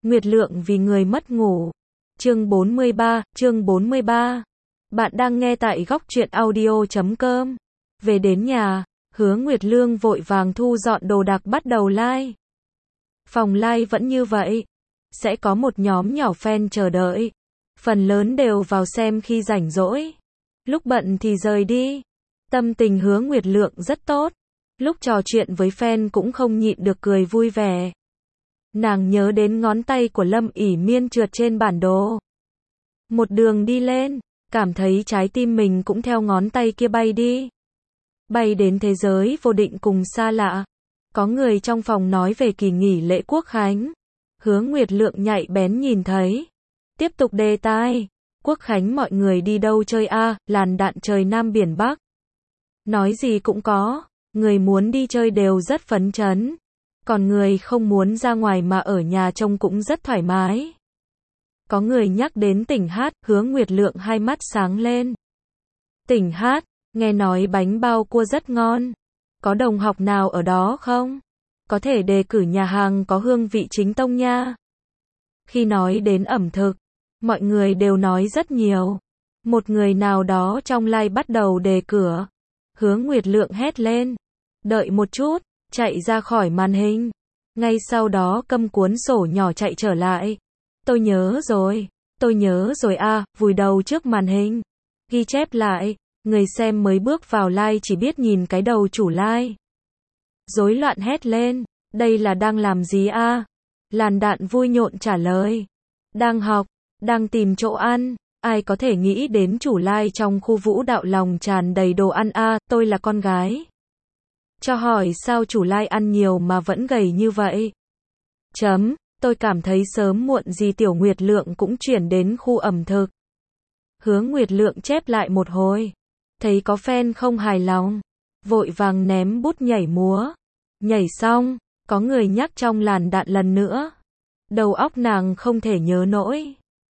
Nguyệt Lượng vì người mất ngủ. Chương 43. Bạn đang nghe tại góc truyện audio.com. Về đến nhà, Hứa Nguyệt Lương vội vàng thu dọn đồ đạc bắt đầu live. Phòng live vẫn như vậy. Sẽ có một nhóm nhỏ fan chờ đợi. Phần lớn đều vào xem khi rảnh rỗi. Lúc bận thì rời đi. Tâm tình Hứa Nguyệt Lượng rất tốt. Lúc trò chuyện với fan cũng không nhịn được cười vui vẻ. Nàng nhớ đến ngón tay của Lâm ỉ Miên trượt trên bản đồ. Một đường đi lên, cảm thấy trái tim mình cũng theo ngón tay kia bay đi. Bay đến thế giới vô định cùng xa lạ. Có người trong phòng nói về kỳ nghỉ lễ Quốc Khánh. Hứa Nguyệt Lượng nhạy bén nhìn thấy. Tiếp tục đề tài. Quốc Khánh mọi người đi đâu chơi a? Làn đạn trời Nam Biển Bắc. Nói gì cũng có. Người muốn đi chơi đều rất phấn chấn. Còn người không muốn ra ngoài mà ở nhà trông cũng rất thoải mái. Có người nhắc đến Tỉnh Hát, Hứa Nguyệt Lượng hai mắt sáng lên. Tỉnh Hát, nghe nói bánh bao cua rất ngon. Có đồng học nào ở đó không? Có thể đề cử nhà hàng có hương vị chính tông nha. Khi nói đến ẩm thực, mọi người đều nói rất nhiều. Một người nào đó trong live bắt đầu đề cửa. Hứa Nguyệt Lượng hét lên. Đợi một chút. Chạy ra khỏi màn hình. Ngay sau đó cầm cuốn sổ nhỏ chạy trở lại. Tôi nhớ rồi a, vùi đầu trước màn hình. Ghi chép lại, người xem mới bước vào live chỉ biết nhìn cái đầu chủ live. Rối loạn hét lên, đây là đang làm gì a? Làn đạn vui nhộn trả lời. Đang học, đang tìm chỗ ăn. Ai có thể nghĩ đến chủ live trong khu vũ đạo lòng tràn đầy đồ ăn a, tôi là con gái. Cho hỏi sao chủ live ăn nhiều mà vẫn gầy như vậy? Tôi cảm thấy sớm muộn gì Tiểu Nguyệt Lượng cũng chuyển đến khu ẩm thực. Hứa Nguyệt Lượng chép lại một hồi. Thấy có fan không hài lòng. Vội vàng ném bút nhảy múa. Nhảy xong, có người nhắc trong làn đạn lần nữa. Đầu óc nàng không thể nhớ nổi.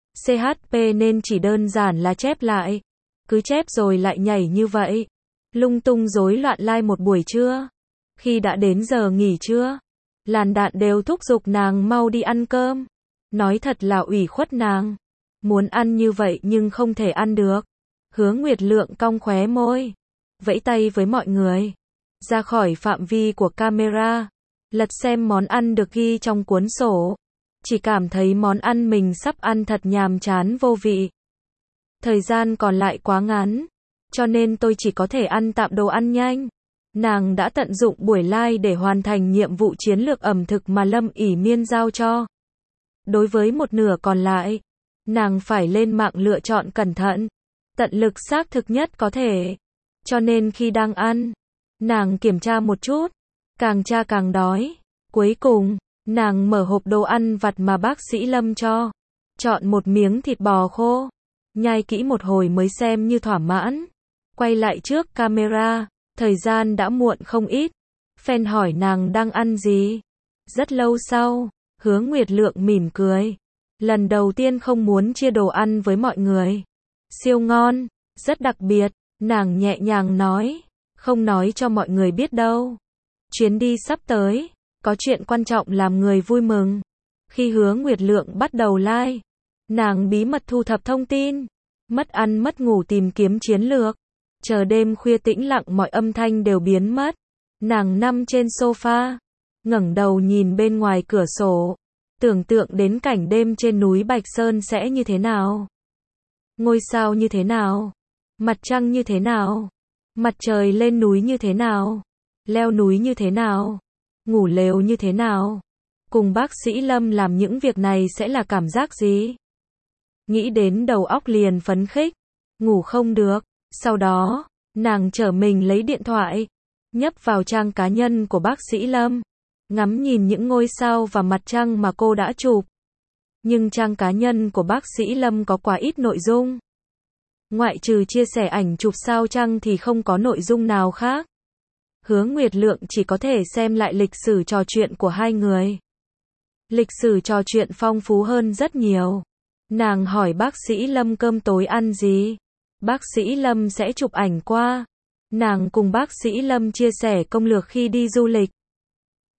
CHP nên chỉ đơn giản là chép lại. Cứ chép rồi lại nhảy như vậy. Lung tung rối loạn live một buổi trưa. Khi đã đến giờ nghỉ trưa, làn đạn đều thúc giục nàng mau đi ăn cơm. Nói thật là ủy khuất nàng. Muốn ăn như vậy nhưng không thể ăn được. Hứa Nguyệt Lượng cong khóe môi. Vẫy tay với mọi người. Ra khỏi phạm vi của camera. Lật xem món ăn được ghi trong cuốn sổ. Chỉ cảm thấy món ăn mình sắp ăn thật nhàm chán vô vị. Thời gian còn lại quá ngắn. Cho nên tôi chỉ có thể ăn tạm đồ ăn nhanh. Nàng đã tận dụng buổi live để hoàn thành nhiệm vụ chiến lược ẩm thực mà Lâm ỉ Miên giao cho. Đối với một nửa còn lại, nàng phải lên mạng lựa chọn cẩn thận, tận lực xác thực nhất có thể. Cho nên khi đang ăn, nàng kiểm tra một chút, càng tra càng đói. Cuối cùng, nàng mở hộp đồ ăn vặt mà bác sĩ Lâm cho. Chọn một miếng thịt bò khô, nhai kỹ một hồi mới xem như thỏa mãn. Quay lại trước camera, thời gian đã muộn không ít. Fan hỏi nàng đang ăn gì. Rất lâu sau, Hứa Nguyệt Lượng mỉm cười. Lần đầu tiên không muốn chia đồ ăn với mọi người. Siêu ngon, rất đặc biệt, nàng nhẹ nhàng nói. Không nói cho mọi người biết đâu. Chuyến đi sắp tới, có chuyện quan trọng làm người vui mừng. Khi Hứa Nguyệt Lượng bắt đầu live, nàng bí mật thu thập thông tin. Mất ăn mất ngủ tìm kiếm chiến lược. Chờ đêm khuya tĩnh lặng mọi âm thanh đều biến mất. Nàng nằm trên sofa, ngẩng đầu nhìn bên ngoài cửa sổ, tưởng tượng đến cảnh đêm trên núi Bạch Sơn sẽ như thế nào. Ngôi sao như thế nào? Mặt trăng như thế nào? Mặt trời lên núi như thế nào? Leo núi như thế nào? Ngủ lều như thế nào? Cùng bác sĩ Lâm làm những việc này sẽ là cảm giác gì? Nghĩ đến đầu óc liền phấn khích, ngủ không được. Sau đó, nàng trở mình lấy điện thoại, nhấp vào trang cá nhân của bác sĩ Lâm, ngắm nhìn những ngôi sao và mặt trăng mà cô đã chụp. Nhưng trang cá nhân của bác sĩ Lâm có quá ít nội dung. Ngoại trừ chia sẻ ảnh chụp sao trăng thì không có nội dung nào khác. Hứa Nguyệt Lượng chỉ có thể xem lại lịch sử trò chuyện của hai người. Lịch sử trò chuyện phong phú hơn rất nhiều. Nàng hỏi bác sĩ Lâm cơm tối ăn gì. Bác sĩ Lâm sẽ chụp ảnh qua. Nàng cùng bác sĩ Lâm chia sẻ công lược khi đi du lịch.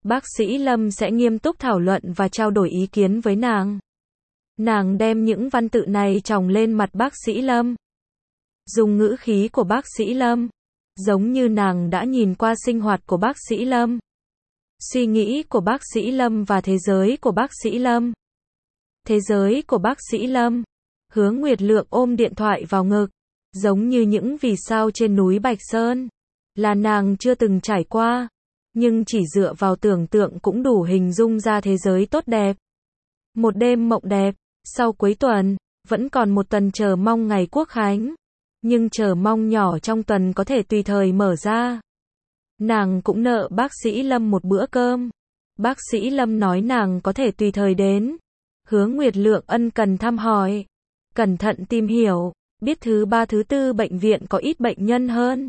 bác sĩ Lâm sẽ nghiêm túc thảo luận và trao đổi ý kiến với nàng. Nàng đem những văn tự này chồng lên mặt bác sĩ Lâm. Dùng ngữ khí của bác sĩ Lâm, giống như nàng đã nhìn qua sinh hoạt của bác sĩ Lâm. Suy nghĩ của bác sĩ Lâm và thế giới của bác sĩ Lâm. Thế giới của bác sĩ Lâm. Hứa Nguyệt Lượng ôm điện thoại vào ngực, giống như những vì sao trên núi Bạch Sơn. Là nàng chưa từng trải qua, nhưng chỉ dựa vào tưởng tượng cũng đủ hình dung ra thế giới tốt đẹp. Một đêm mộng đẹp, sau cuối tuần, vẫn còn một tuần chờ mong ngày Quốc khánh. Nhưng chờ mong nhỏ trong tuần có thể tùy thời mở ra. Nàng cũng nợ bác sĩ Lâm một bữa cơm. Bác sĩ Lâm nói nàng có thể tùy thời đến. Hứa Nguyệt Lượng ân cần thăm hỏi, cẩn thận tìm hiểu, biết thứ ba thứ tư bệnh viện có ít bệnh nhân hơn.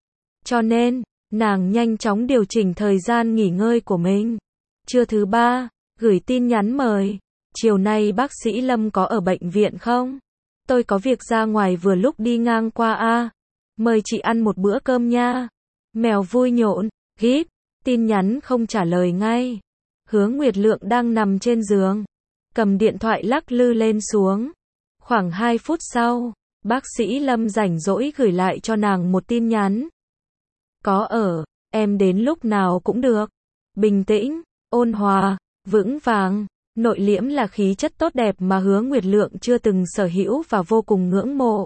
Cho nên, nàng nhanh chóng điều chỉnh thời gian nghỉ ngơi của mình. Trưa thứ ba, gửi tin nhắn mời. Chiều nay bác sĩ Lâm có ở bệnh viện không? Tôi có việc ra ngoài vừa lúc đi ngang qua a. Mời chị ăn một bữa cơm nha. Mèo vui nhộn, gíp, tin nhắn không trả lời ngay. Hứa Nguyệt Lượng đang nằm trên giường, cầm điện thoại lắc lư lên xuống. Khoảng 2 phút sau, bác sĩ Lâm rảnh rỗi gửi lại cho nàng một tin nhắn. Có ở, em đến lúc nào cũng được. Bình tĩnh, ôn hòa, vững vàng, nội liễm là khí chất tốt đẹp mà Hứa Nguyệt Lượng chưa từng sở hữu và vô cùng ngưỡng mộ.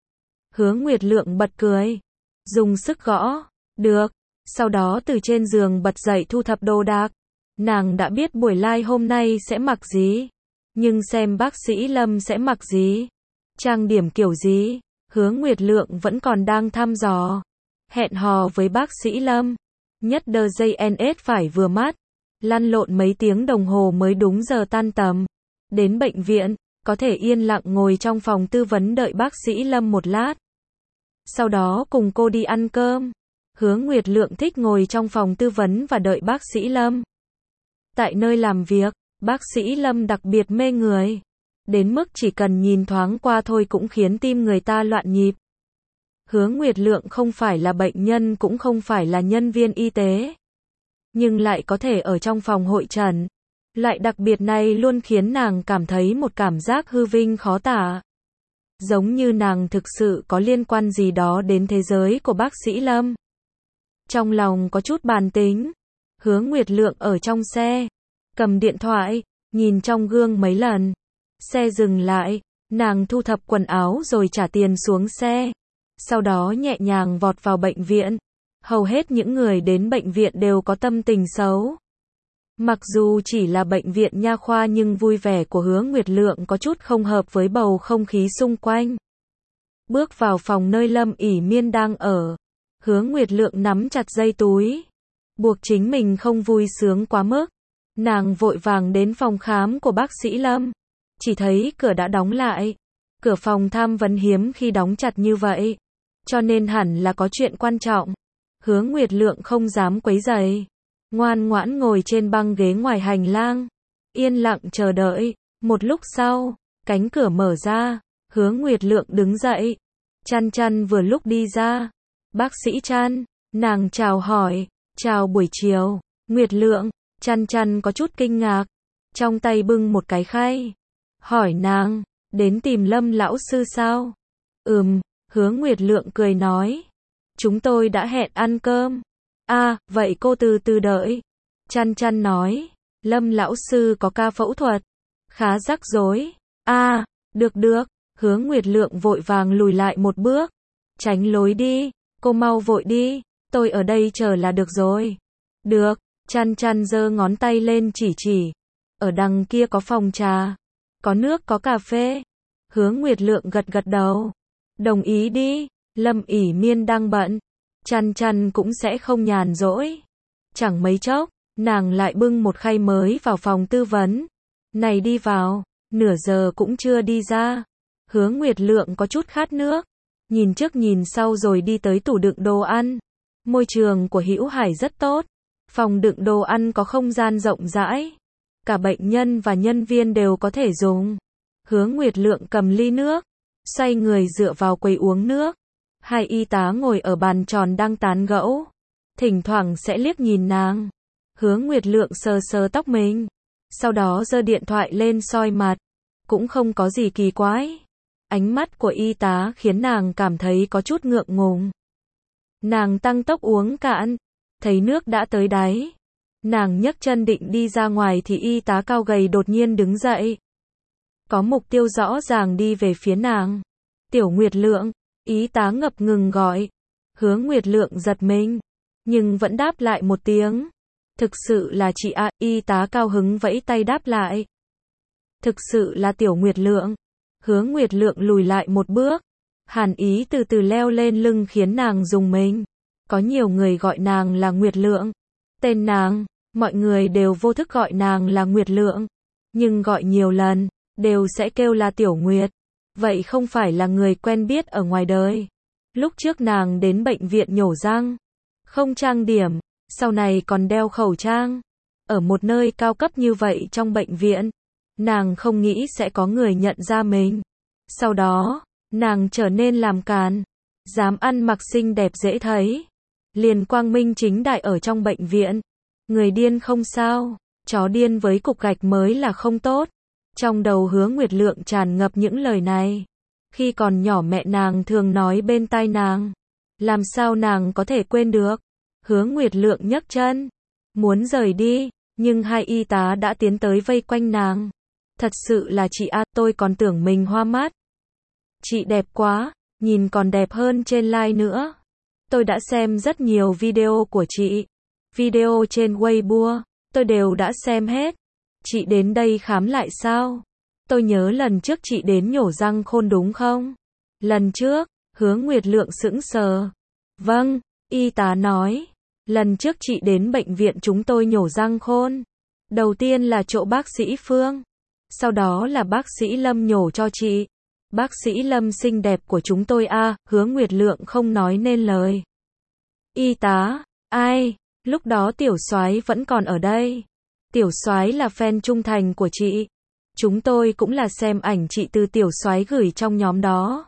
Hứa Nguyệt Lượng bật cười, dùng sức gõ, được. Sau đó từ trên giường bật dậy thu thập đồ đạc. Nàng đã biết buổi live hôm nay sẽ mặc gì, nhưng xem bác sĩ Lâm sẽ mặc gì, trang điểm kiểu gì, Hứa Nguyệt Lượng vẫn còn đang thăm dò. Hẹn hò với bác sĩ Lâm, nhất đờ JNS phải vừa mắt, lăn lộn mấy tiếng đồng hồ mới đúng giờ tan tầm. Đến bệnh viện, có thể yên lặng ngồi trong phòng tư vấn đợi bác sĩ Lâm một lát. Sau đó cùng cô đi ăn cơm. Hứa Nguyệt Lượng thích ngồi trong phòng tư vấn và đợi bác sĩ Lâm. Tại nơi làm việc, bác sĩ Lâm đặc biệt mê người. Đến mức chỉ cần nhìn thoáng qua thôi cũng khiến tim người ta loạn nhịp. Hứa Nguyệt Lượng không phải là bệnh nhân cũng không phải là nhân viên y tế. Nhưng lại có thể ở trong phòng hội chẩn. Loại đặc biệt này luôn khiến nàng cảm thấy một cảm giác hư vinh khó tả. Giống như nàng thực sự có liên quan gì đó đến thế giới của bác sĩ Lâm. Trong lòng có chút bàn tính. Hứa Nguyệt Lượng ở trong xe, cầm điện thoại, nhìn trong gương mấy lần. Xe dừng lại, nàng thu thập quần áo rồi trả tiền xuống xe. Sau đó nhẹ nhàng vọt vào bệnh viện. Hầu hết những người đến bệnh viện đều có tâm tình xấu. Mặc dù chỉ là bệnh viện nha khoa nhưng vui vẻ của Hứa Nguyệt Lượng có chút không hợp với bầu không khí xung quanh. Bước vào phòng nơi Lâm ỉ Miên đang ở. Hứa Nguyệt Lượng nắm chặt dây túi, buộc chính mình không vui sướng quá mức. Nàng vội vàng đến phòng khám của bác sĩ Lâm. Chỉ thấy cửa đã đóng lại. Cửa phòng tham vấn hiếm khi đóng chặt như vậy. Cho nên hẳn là có chuyện quan trọng. Hứa Nguyệt Lượng không dám quấy rầy. Ngoan ngoãn ngồi trên băng ghế ngoài hành lang. Yên lặng chờ đợi. Một lúc sau, cánh cửa mở ra. Hứa Nguyệt Lượng đứng dậy. Chăn Chăn vừa lúc đi ra. Bác sĩ Chăn, nàng chào hỏi. Chào buổi chiều, Nguyệt Lượng. Chăn Chăn có chút kinh ngạc. Trong tay bưng một cái khay. Hỏi nàng, đến tìm Lâm lão sư sao? Hứa Nguyệt Lượng cười nói. Chúng tôi đã hẹn ăn cơm. Vậy cô từ từ đợi. Chăn Chăn nói. Lâm lão sư có ca phẫu thuật. Khá rắc rối. Được. Hứa Nguyệt Lượng vội vàng lùi lại một bước. Tránh lối đi. Cô mau vội đi. Tôi ở đây chờ là được rồi. Được. Chăn Chăn giơ ngón tay lên chỉ. Ở đằng kia có phòng trà. Có nước có cà phê. Hứa Nguyệt Lượng gật đầu. Đồng ý đi. Lâm ỉ Miên đang bận. Chăn Chăn cũng sẽ không nhàn rỗi. Chẳng mấy chốc, nàng lại bưng một khay mới vào phòng tư vấn. Này đi vào, nửa giờ cũng chưa đi ra. Hứa Nguyệt Lượng có chút khát nước. Nhìn trước nhìn sau rồi đi tới tủ đựng đồ ăn. Môi trường của Hữu Hải rất tốt. Phòng đựng đồ ăn có không gian rộng rãi. Cả bệnh nhân và nhân viên đều có thể dùng. Hứa Nguyệt Lượng cầm ly nước, xoay người dựa vào quầy uống nước. Hai y tá ngồi ở bàn tròn đang tán gẫu. Thỉnh thoảng sẽ liếc nhìn nàng. Hứa Nguyệt Lượng sờ sờ tóc mình, sau đó giơ điện thoại lên soi mặt, cũng không có gì kỳ quái. Ánh mắt của y tá khiến nàng cảm thấy có chút ngượng ngùng. Nàng tăng tốc uống cạn, thấy nước đã tới đáy. Nàng nhấc chân định đi ra ngoài thì y tá cao gầy đột nhiên đứng dậy. Có mục tiêu rõ ràng đi về phía nàng. Tiểu Nguyệt Lượng, y tá ngập ngừng gọi. Hứa Nguyệt Lượng giật mình, nhưng vẫn đáp lại một tiếng. Thực sự là chị à, y tá cao hứng vẫy tay đáp lại. Thực sự là Tiểu Nguyệt Lượng. Hứa Nguyệt Lượng lùi lại một bước. Hàn ý từ từ leo lên lưng khiến nàng rùng mình. Có nhiều người gọi nàng là Nguyệt Lượng. Tên nàng, mọi người đều vô thức gọi nàng là Nguyệt Lượng. Nhưng gọi nhiều lần, đều sẽ kêu là Tiểu Nguyệt. Vậy không phải là người quen biết ở ngoài đời. Lúc trước nàng đến bệnh viện nhổ răng, không trang điểm, sau này còn đeo khẩu trang. Ở một nơi cao cấp như vậy trong bệnh viện, nàng không nghĩ sẽ có người nhận ra mình. Sau đó, nàng trở nên làm càn, dám ăn mặc xinh đẹp dễ thấy. Liền quang minh chính đại ở trong bệnh viện. Người điên không sao, chó điên với cục gạch mới là không tốt. Trong đầu Hứa Nguyệt Lượng tràn ngập những lời này. Khi còn nhỏ mẹ nàng thường nói bên tai nàng. Làm sao nàng có thể quên được. Hứa Nguyệt Lượng nhấc chân, muốn rời đi, nhưng hai y tá đã tiến tới vây quanh nàng. Thật sự là chị à, tôi còn tưởng mình hoa mắt. Chị đẹp quá, nhìn còn đẹp hơn trên live nữa. Tôi đã xem rất nhiều video của chị. Video trên Weibo, tôi đều đã xem hết. Chị đến đây khám lại sao? Tôi nhớ lần trước chị đến nhổ răng khôn đúng không? Lần trước, Hứa Nguyệt Lượng sững sờ. Vâng, y tá nói. Lần trước chị đến bệnh viện chúng tôi nhổ răng khôn. Đầu tiên là chỗ bác sĩ Phương. Sau đó là bác sĩ Lâm nhổ cho chị. Bác sĩ Lâm xinh đẹp của chúng tôi à, Hứa Nguyệt Lượng không nói nên lời. Y tá, ai? Lúc đó Tiểu Soái vẫn còn ở đây. Tiểu Soái là fan trung thành của chị. Chúng tôi cũng là xem ảnh chị từ Tiểu Soái gửi trong nhóm đó.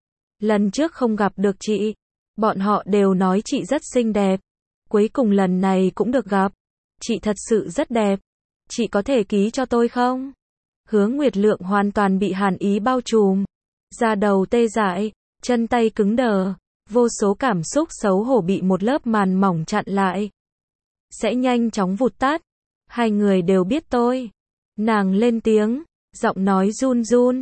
Lần trước không gặp được chị, bọn họ đều nói chị rất xinh đẹp. Cuối cùng lần này cũng được gặp. Chị thật sự rất đẹp. Chị có thể ký cho tôi không? Hứa Nguyệt Lượng hoàn toàn bị hàn ý bao trùm. Da đầu tê dại, chân tay cứng đờ. Vô số cảm xúc xấu hổ bị một lớp màn mỏng chặn lại. Sẽ nhanh chóng vụt tắt. Hai người đều biết tôi. Nàng lên tiếng, giọng nói run run.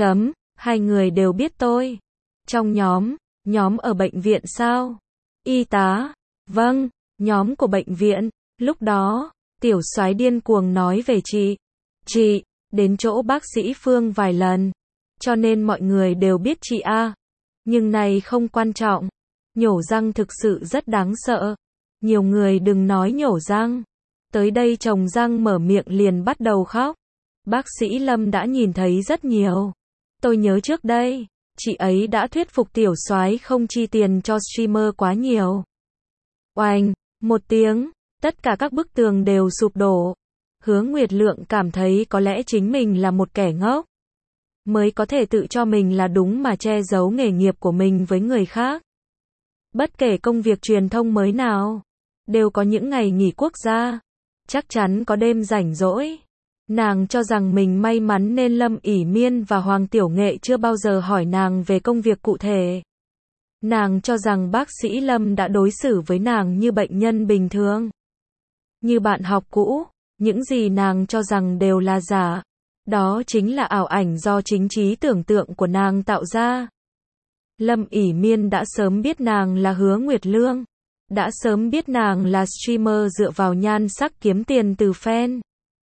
Hai người đều biết tôi. Trong nhóm ở bệnh viện sao? Y tá, vâng, nhóm của bệnh viện. Lúc đó, Tiểu Soái điên cuồng nói về chị. Chị, đến chỗ bác sĩ Phương vài lần. Cho nên mọi người đều biết chị à. Nhưng này không quan trọng. Nhổ răng thực sự rất đáng sợ. Nhiều người đừng nói nhổ răng. Tới đây trồng răng mở miệng liền bắt đầu khóc. Bác sĩ Lâm đã nhìn thấy rất nhiều. Tôi nhớ trước đây, chị ấy đã thuyết phục Tiểu Soái không chi tiền cho streamer quá nhiều. Oanh, một tiếng, tất cả các bức tường đều sụp đổ. Hứa Nguyệt Lượng cảm thấy có lẽ chính mình là một kẻ ngốc. Mới có thể tự cho mình là đúng mà che giấu nghề nghiệp của mình với người khác. Bất kể công việc truyền thông mới nào, đều có những ngày nghỉ quốc gia. Chắc chắn có đêm rảnh rỗi. Nàng cho rằng mình may mắn nên Lâm ỷ Miên và Hoàng Tiểu Nghệ chưa bao giờ hỏi nàng về công việc cụ thể. Nàng cho rằng bác sĩ Lâm đã đối xử với nàng như bệnh nhân bình thường. Như bạn học cũ, những gì nàng cho rằng đều là giả. Đó chính là ảo ảnh do chính trí tưởng tượng của nàng tạo ra. Lâm ỷ Miên đã sớm biết nàng là Hứa Nguyệt Lượng. Đã sớm biết nàng là streamer dựa vào nhan sắc kiếm tiền từ fan.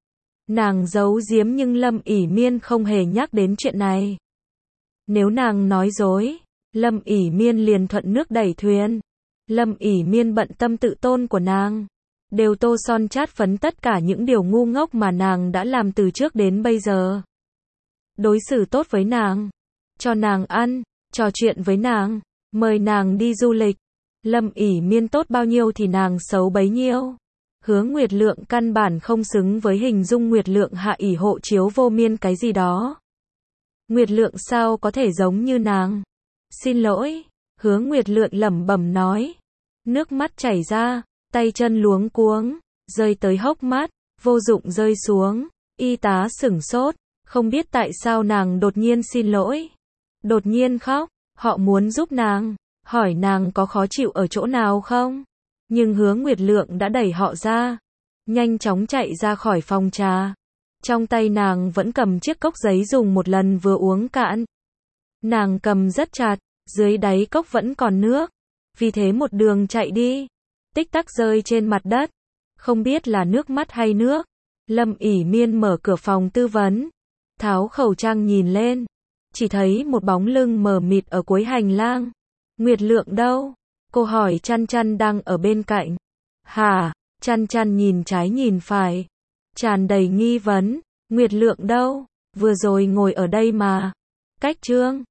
Nàng giấu giếm nhưng Lâm ỷ Miên không hề nhắc đến chuyện này. Nếu nàng nói dối, Lâm ỷ Miên liền thuận nước đẩy thuyền. Lâm ỷ Miên bận tâm tự tôn của nàng. Đều tô son chát phấn tất cả những điều ngu ngốc mà nàng đã làm từ trước đến bây giờ. Đối xử tốt với nàng. Cho nàng ăn, trò chuyện với nàng, mời nàng đi du lịch. Lâm ỷ Miên tốt bao nhiêu thì nàng xấu bấy nhiêu. Hứa Nguyệt Lượng căn bản không xứng với hình dung Nguyệt Lượng hạ ỷ hộ chiếu vô miên cái gì đó. Nguyệt Lượng sao có thể giống như nàng? Xin lỗi, Hứa Nguyệt Lượng lẩm bẩm nói. Nước mắt chảy ra, tay chân luống cuống. rơi tới hốc mắt, vô dụng rơi xuống. Y tá sửng sốt, không biết tại sao nàng đột nhiên xin lỗi. Đột nhiên khóc, họ muốn giúp nàng, hỏi nàng có khó chịu ở chỗ nào không. Nhưng Hứa Nguyệt Lượng đã đẩy họ ra, nhanh chóng chạy ra khỏi phòng trà. Trong tay nàng vẫn cầm chiếc cốc giấy dùng một lần vừa uống cạn. Nàng cầm rất chặt, dưới đáy cốc vẫn còn nước, vì thế một đường chạy đi, tích tắc rơi trên mặt đất, không biết là nước mắt hay nước. Lâm ỉ miên mở cửa phòng tư vấn, tháo khẩu trang nhìn lên, chỉ thấy một bóng lưng mờ mịt ở cuối hành lang. Nguyệt Lượng đâu? Cô hỏi Chăn Chăn đang ở bên cạnh. Hả? Chăn Chăn nhìn trái nhìn phải, tràn đầy nghi vấn. Nguyệt Lượng đâu? Vừa rồi ngồi ở đây mà. Cách Trương